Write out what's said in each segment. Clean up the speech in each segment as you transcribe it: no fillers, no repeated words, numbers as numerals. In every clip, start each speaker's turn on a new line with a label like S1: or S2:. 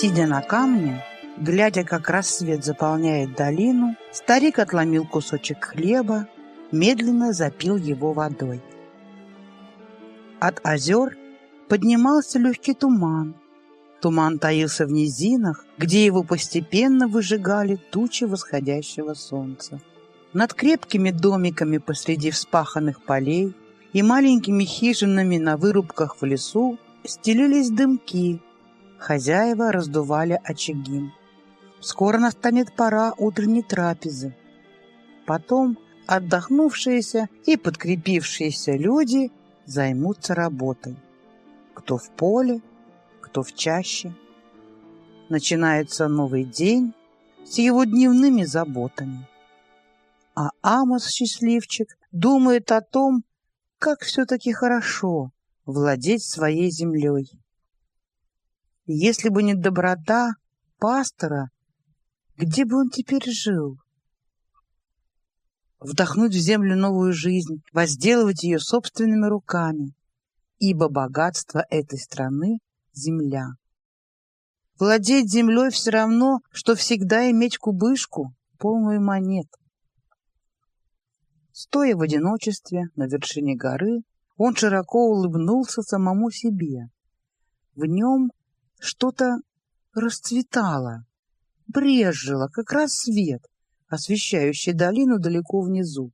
S1: Сидя на камне, глядя, как рассвет заполняет долину, старик отломил кусочек хлеба, медленно запил его водой. От озер поднимался легкий туман. Туман таился в низинах, где его постепенно выжигали тучи восходящего солнца. Над крепкими домиками посреди вспаханных полей и маленькими хижинами на вырубках в лесу стелились дымки. Хозяева раздували очаги. Скоро настанет пора утренней трапезы. Потом отдохнувшиеся и подкрепившиеся люди займутся работой. Кто в поле, кто в чаще. Начинается новый день с его дневными заботами. А Амос, счастливчик, думает о том, как все-таки хорошо владеть своей землей. Если бы не доброта пастора, где бы он теперь жил? Вдохнуть в землю новую жизнь, возделывать ее собственными руками, ибо богатство этой страны — земля. Владеть землей все равно, что всегда иметь кубышку, полную монет. Стоя в одиночестве на вершине горы, он широко улыбнулся самому себе. В нем что-то расцветало, брежило, как рассвет, освещающий долину далеко внизу.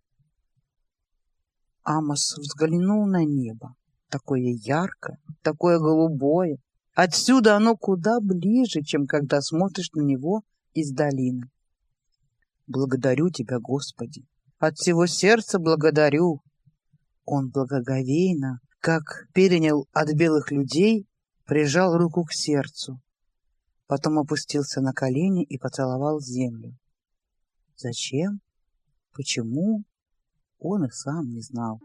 S1: Амос взглянул на небо. Такое яркое, такое голубое. Отсюда оно куда ближе, чем когда смотришь на него из долины. Благодарю Тебя, Господи, от всего сердца благодарю. Он благоговейно, как перенял от белых людей, прижал руку к сердцу. Потом опустился на колени и поцеловал землю. Зачем? Почему? Он и сам не знал.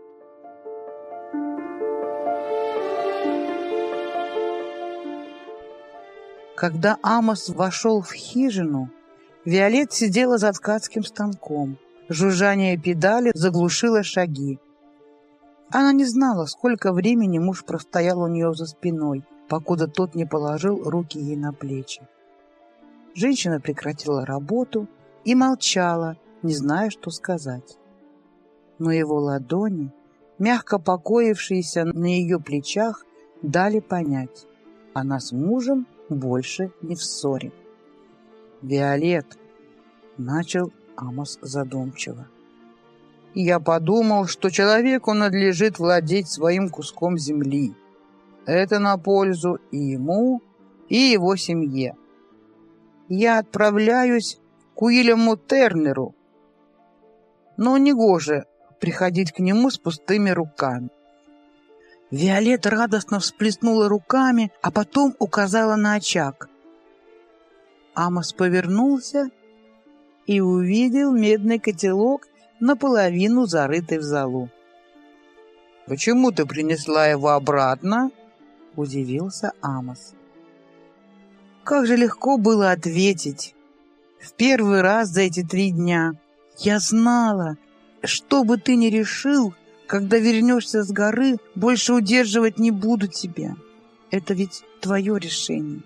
S1: Когда Амос вошел в хижину, Виолет сидела за ткацким станком. Жужжание педали заглушило шаги. Она не знала, сколько времени муж простоял у нее за спиной, покуда тот не положил руки ей на плечи. Женщина прекратила работу и молчала, не зная, что сказать. Но его ладони, мягко покоившиеся на ее плечах, дали понять: она с мужем больше не в ссоре. «Виолет», — начал Амос задумчиво, — «я подумал, что человеку надлежит владеть своим куском земли. Это на пользу и ему, и его семье. Я отправляюсь к Уильяму Тернеру, но негоже приходить к нему с пустыми руками». Виолет радостно всплеснула руками, а потом указала на очаг. Амос повернулся и увидел медный котелок, наполовину зарытый в золу. «Почему ты принесла его обратно?» — удивился Амос. Как же легко было ответить. В первый раз за эти 3 дня я знала, что бы ты ни решил, когда вернешься с горы, больше удерживать не буду тебя. Это ведь твое решение.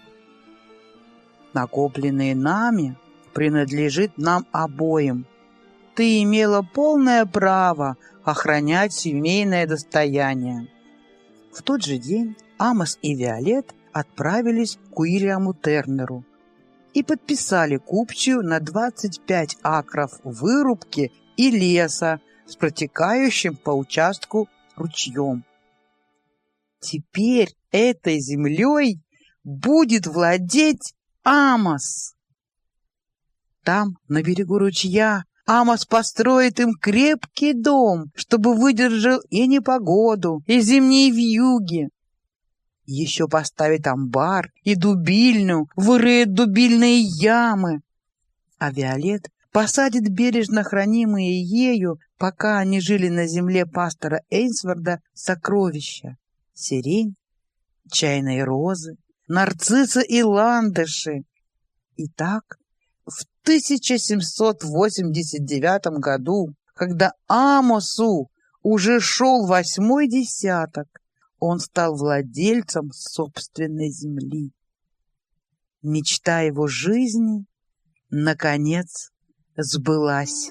S1: Накопленное нами принадлежит нам обоим. Ты имела полное право охранять семейное достояние. В тот же день Амос и Виолет отправились к Уильяму Тернеру и подписали купчую на 25 акров вырубки и леса с протекающим по участку ручьем. Теперь этой землей будет владеть Амос. Там, на берегу ручья, Амос построит им крепкий дом, чтобы выдержал и непогоду, и зимние вьюги. Еще поставит амбар и дубильню, вырыет дубильные ямы. А Виолет посадит бережно хранимые ею, пока они жили на земле пастора Эйнсворда, сокровища: сирень, чайные розы, нарциссы и ландыши. И так в 1789 году, когда Амосу уже шел 8-й десяток, он стал владельцем собственной земли. Мечта его жизни, наконец, сбылась.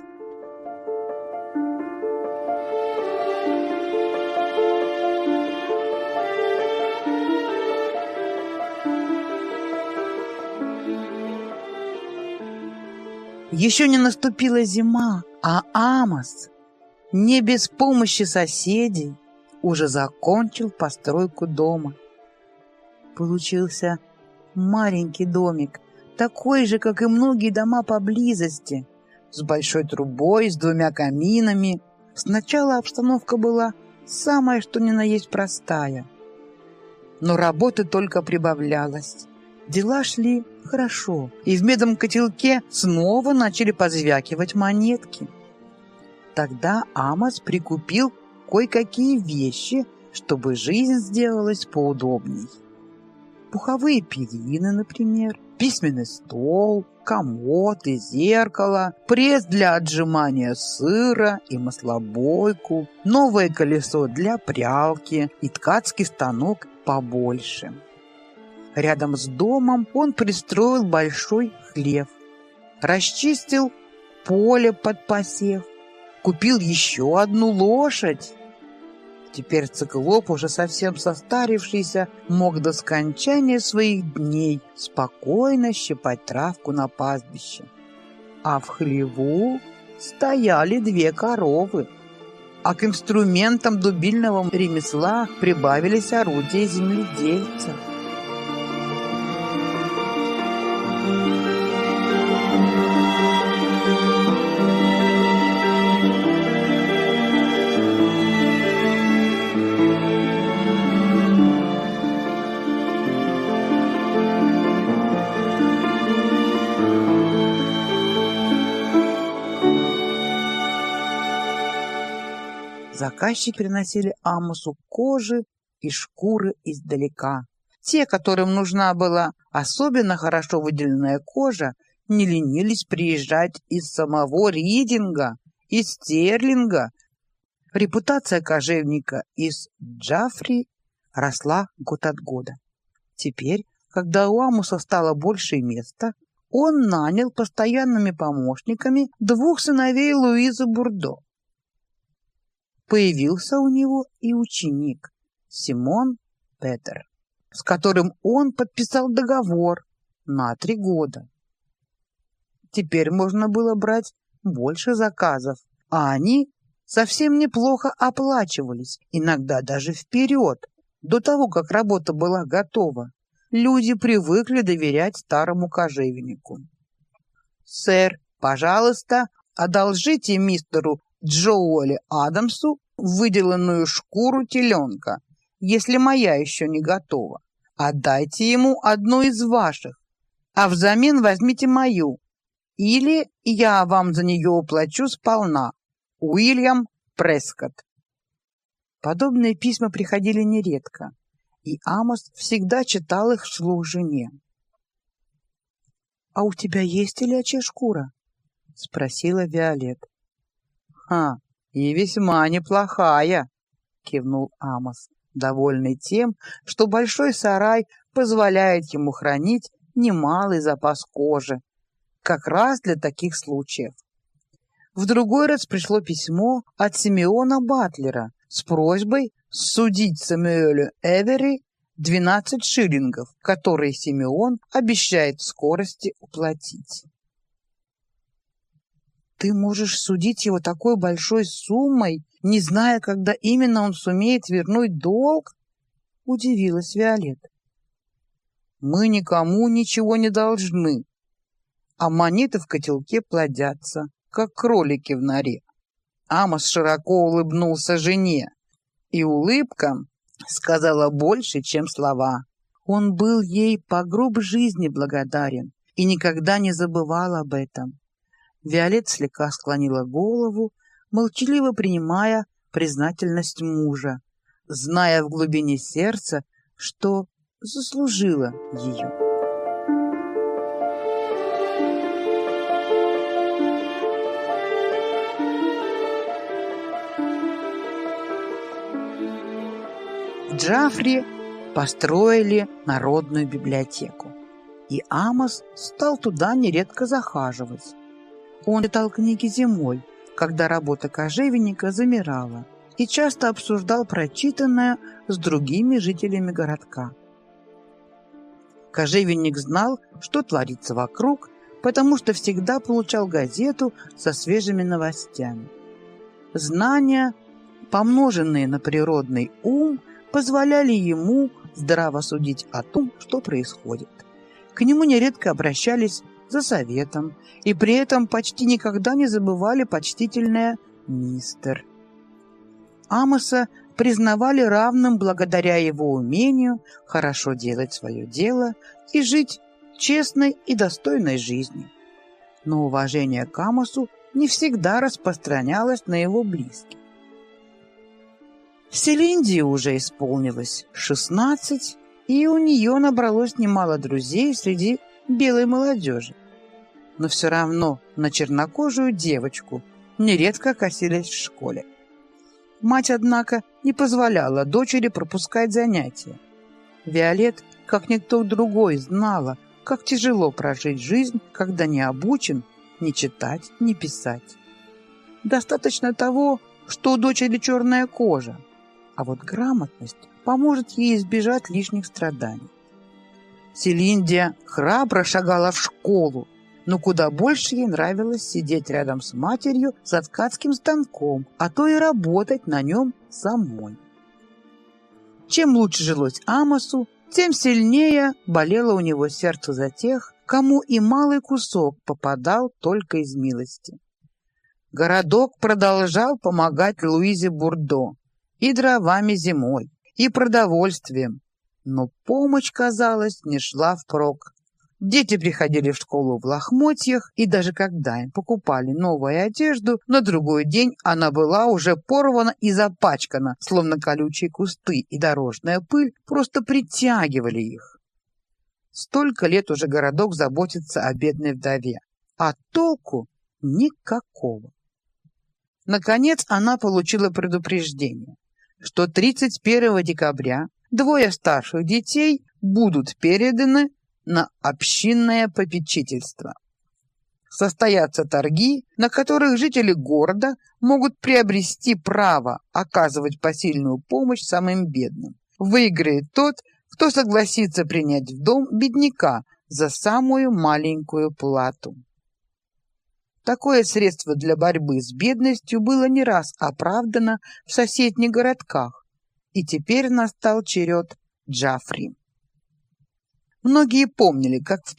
S1: Еще не наступила зима, а Амос, не без помощи соседей, уже закончил постройку дома. Получился маленький домик, такой же, как и многие дома поблизости, с большой трубой, с 2 каминами. Сначала обстановка была самая что ни на есть простая, но работы только прибавлялось. Дела шли хорошо, и в медном котелке снова начали позвякивать монетки. Тогда Амос прикупил кое-какие вещи, чтобы жизнь сделалась поудобней. Пуховые перины, например, письменный стол, комод и зеркало, пресс для отжимания сыра и маслобойку, новое колесо для прялки и ткацкий станок побольше. Рядом с домом он пристроил большой хлев, расчистил поле под посев, купил еще одну лошадь. Теперь циклоп, уже совсем состарившийся, мог до скончания своих дней спокойно щипать травку на пастбище. А в хлеву стояли 2 коровы, а к инструментам дубильного ремесла прибавились орудия земледельца. Заказчики приносили Амосу кожи и шкуры издалека. Те, которым нужна была особенно хорошо выделенная кожа, не ленились приезжать из самого Ридинга, из Стерлинга. Репутация кожевника из Джафри росла год от года. Теперь, когда у Амоса стало больше места, он нанял постоянными помощниками 2 сыновей Луизы Бурдо. Появился у него и ученик Симон Петер, с которым он подписал договор на 3 года. Теперь можно было брать больше заказов, а они совсем неплохо оплачивались, иногда даже вперед, до того, как работа была готова. Люди привыкли доверять старому кожевеннику. «Сэр, пожалуйста, одолжите мистеру Джоуэлю Адамсу выделанную шкуру теленка, если моя еще не готова. Отдайте ему одну из ваших, а взамен возьмите мою, или я вам за нее уплачу сполна. Уильям Прескотт». Подобные письма приходили нередко, и Амос всегда читал их вслух жене. «А у тебя есть телячья шкура?» — спросила Виолет. И весьма неплохая», — кивнул Амос, довольный тем, что большой сарай позволяет ему хранить немалый запас кожи, как раз для таких случаев. В другой раз пришло письмо от Симеона Батлера с просьбой судить Сэмюэлю Эвери 12 шиллингов, которые Симеон обещает в скорости уплатить. «Ты можешь судить его такой большой суммой, не зная, когда именно он сумеет вернуть долг?» — удивилась Виолет. «Мы никому ничего не должны, а монеты в котелке плодятся, как кролики в норе». Амос широко улыбнулся жене, и улыбка сказала больше, чем слова. Он был ей по гроб жизни благодарен и никогда не забывал об этом. Виолет слегка склонила голову, молчаливо принимая признательность мужа, зная в глубине сердца, что заслужила ее. В Джафри построили народную библиотеку. и Амос стал туда нередко захаживать. Он читал книги зимой, когда работа кожевенника замирала, и часто обсуждал прочитанное с другими жителями городка. Кожевенник знал, что творится вокруг, потому что всегда получал газету со свежими новостями. Знания, помноженные на природный ум, позволяли ему здраво судить о том, что происходит. К нему нередко обращались за советом, и при этом почти никогда не забывали почтительное «мистер». Амоса признавали равным благодаря его умению хорошо делать свое дело и жить честной и достойной жизнью. Но уважение к Амосу не всегда распространялось на его близких. Селинде уже исполнилось 16, и у нее набралось немало друзей среди белой молодежи. Но все равно на чернокожую девочку нередко косились в школе. Мать, однако, не позволяла дочери пропускать занятия. Виолет, как никто другой, знала, как тяжело прожить жизнь, когда не обучен ни читать, ни писать. Достаточно того, что у дочери черная кожа, а вот грамотность поможет ей избежать лишних страданий. Селиндия храбро шагала в школу, но куда больше ей нравилось сидеть рядом с матерью за ткацким станком, а то и работать на нем самой. Чем лучше жилось Амосу, тем сильнее болело у него сердце за тех, кому и малый кусок попадал только из милости. Городок продолжал помогать Луизе Бурдо и дровами зимой, и продовольствием, но помощь, казалось, не шла впрок. Дети приходили в школу в лохмотьях, и даже когда им покупали новую одежду, на другой день она была уже порвана и запачкана, словно колючие кусты и дорожная пыль просто притягивали их. Столько лет уже городок заботится о бедной вдове, а толку никакого. Наконец она получила предупреждение, что 31 декабря 2 старших детей будут переданы на общинное попечительство. Состоятся торги, на которых жители города могут приобрести право оказывать посильную помощь самым бедным. Выиграет тот, кто согласится принять в дом бедняка за самую маленькую плату. Такое средство для борьбы с бедностью было не раз оправдано в соседних городках, и теперь настал черед Джафри. Многие помнили, как в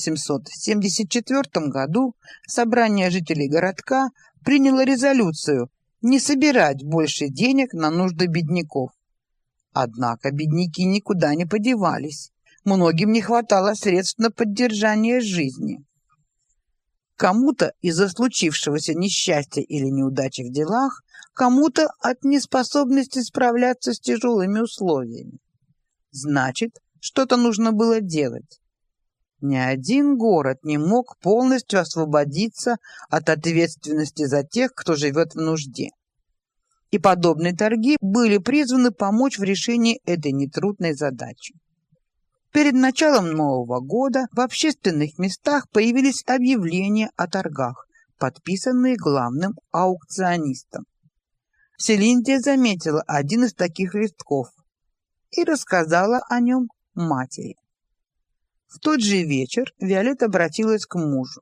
S1: 1774 году собрание жителей городка приняло резолюцию не собирать больше денег на нужды бедняков. Однако бедняки никуда не подевались, многим не хватало средств на поддержание жизни. Кому-то из-за случившегося несчастья или неудачи в делах, кому-то от неспособности справляться с тяжелыми условиями. Значит, что-то нужно было делать. Ни один город не мог полностью освободиться от ответственности за тех, кто живет в нужде. И подобные торги были призваны помочь в решении этой нетрудной задачи. Перед началом Нового года в общественных местах появились объявления о торгах, подписанные главным аукционистом. Селиндия заметила один из таких листков и рассказала о нем матери. В тот же вечер Виолет обратилась к мужу.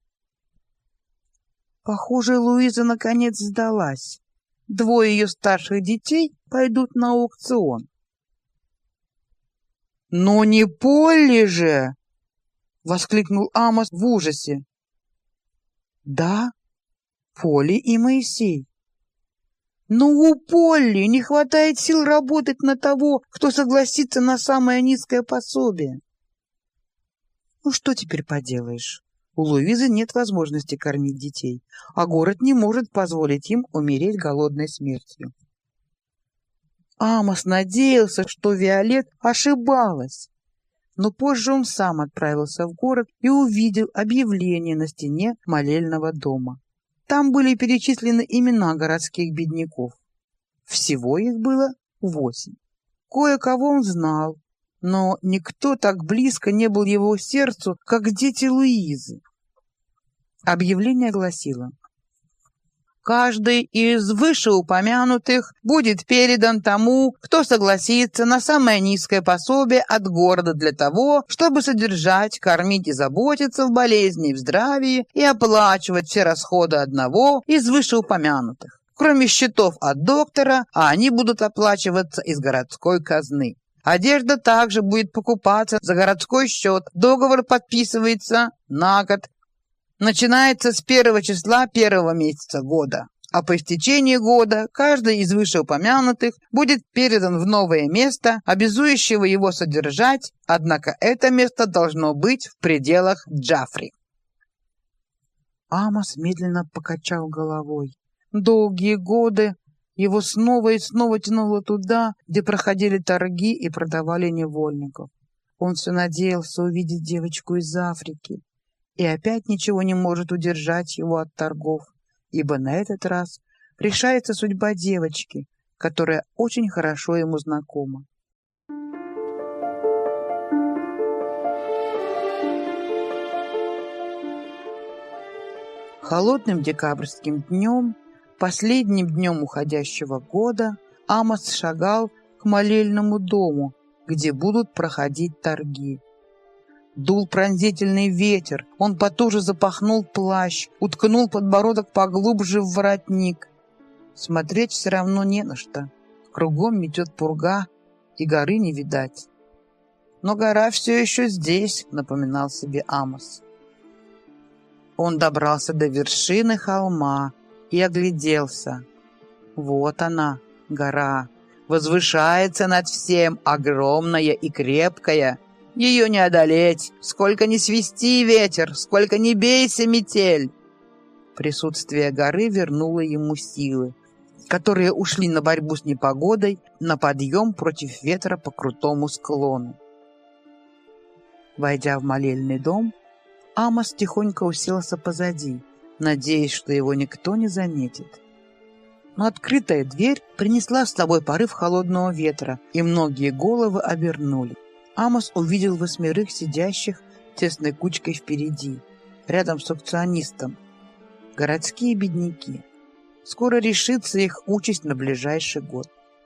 S1: Похоже, Луиза наконец сдалась. 2 ее старших детей пойдут на аукцион. «Но не Полли же!» — воскликнул Амос в ужасе. «Да, Полли и Моисей. Но у Полли не хватает сил работать на того, кто согласится на самое низкое пособие». «Ну что теперь поделаешь? У Луизы нет возможности кормить детей, а город не может позволить им умереть голодной смертью». Амос надеялся, что Виолет ошибалась, но позже он сам отправился в город и увидел объявление на стене молельного дома. Там были перечислены имена городских бедняков. Всего их было 8. Кое-кого он знал, но никто так близко не был его сердцу, как дети Луизы. Объявление гласило: каждый из вышеупомянутых будет передан тому, кто согласится на самое низкое пособие от города для того, чтобы содержать, кормить и заботиться в болезни и в здравии и оплачивать все расходы одного из вышеупомянутых, кроме счетов от доктора, а они будут оплачиваться из городской казны. Одежда также будет покупаться за городской счет. Договор подписывается на год. Начинается с 1 числа 1 месяца года, а по истечении года каждый из вышеупомянутых будет передан в новое место, обязующего его содержать, однако это место должно быть в пределах Джафри. Амос медленно покачал головой. Долгие годы его снова и снова тянуло туда, где проходили торги и продавали невольников. Он все надеялся увидеть девочку из Африки, и опять ничего не может удержать его от торгов, ибо на этот раз решается судьба девочки, которая очень хорошо ему знакома. Холодным декабрьским днем, последним днем уходящего года, Амос шагал к молельному дому, где будут проходить торги. Дул пронзительный ветер, он потуже запахнул плащ, уткнул подбородок поглубже в воротник. Смотреть все равно не на что. Кругом метет пурга, и горы не видать. Но гора все еще здесь, напоминал себе Амос. Он добрался до вершины холма и огляделся. Вот она, гора, возвышается над всем, огромная и крепкая. Ее не одолеть, сколько ни свисти ветер, сколько ни бейся метель. Присутствие горы вернуло ему силы, которые ушли на борьбу с непогодой, на подъем против ветра по крутому склону. Войдя в молельный дом, Амос тихонько уселся позади, надеясь, что его никто не заметит. Но открытая дверь принесла с собой порыв холодного ветра, и многие головы обернули. Амос увидел 8 сидящих тесной кучкой впереди, рядом с аукционистом. Городские бедняки. Скоро решится их участь на ближайший год.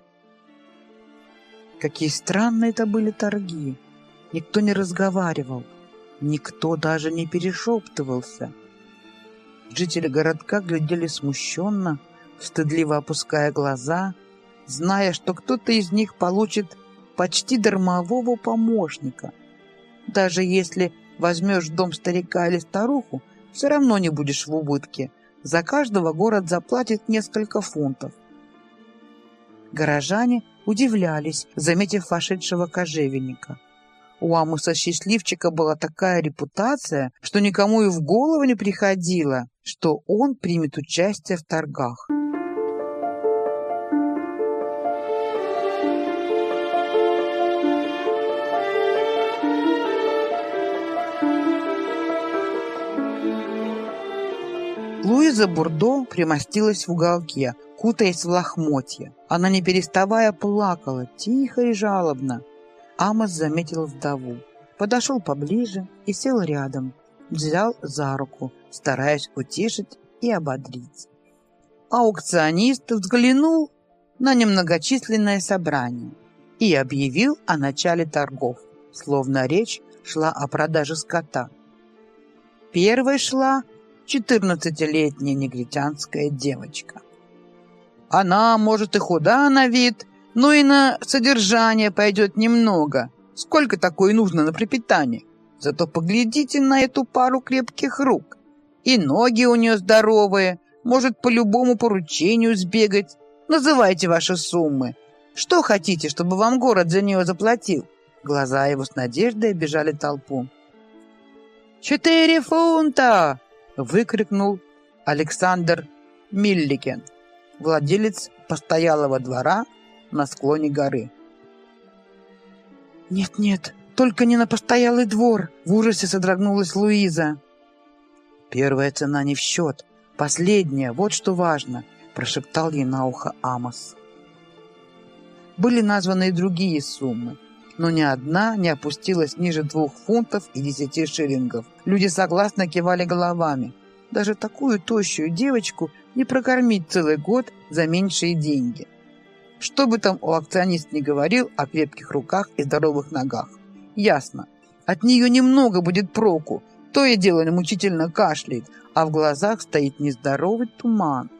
S1: Какие странные это были торги. Никто не разговаривал, никто даже не перешептывался. Жители городка глядели смущенно, стыдливо опуская глаза, зная, что кто-то из них получит почти дармового помощника. Даже если возьмешь в дом старика или старуху, все равно не будешь в убытке. За каждого город заплатит несколько фунтов. Горожане удивлялись, заметив вошедшего кожевенника. У Амоса-счастливчика была такая репутация, что никому и в голову не приходило, что он примет участие в торгах. Луиза Бурдо примостилась в уголке, кутаясь в лохмотья. Она, не переставая, плакала, тихо и жалобно. Амос заметил вдову, подошел поближе и сел рядом, взял за руку, стараясь утешить и ободрить. Аукционист взглянул на немногочисленное собрание и объявил о начале торгов, словно речь шла о продаже скота. Первой шла 14-летняя негритянская девочка. Она, может, и худа на вид, но и на содержание пойдет немного. Сколько такое нужно на пропитание? Зато поглядите на эту пару крепких рук. И ноги у нее здоровые, может по любому поручению сбегать. Называйте ваши суммы. Что хотите, чтобы вам город за нее заплатил? Глаза его с надеждой обежали толпу. 4 фунта! Выкрикнул Александр Милликен, владелец постоялого двора на склоне горы. «Нет-нет, только не на постоялый двор!» — в ужасе содрогнулась Луиза. «Первая цена не в счет, последняя, вот что важно!» — прошептал ей на ухо Амос. Были названы и другие суммы, но ни одна не опустилась ниже 2 фунтов и 10 шиллингов. Люди согласно кивали головами. Даже такую тощую девочку не прокормить целый год за меньшие деньги. Что бы там аукционист ни говорил о крепких руках и здоровых ногах. Ясно, от нее немного будет проку, то и дело мучительно кашляет, а в глазах стоит нездоровый туман.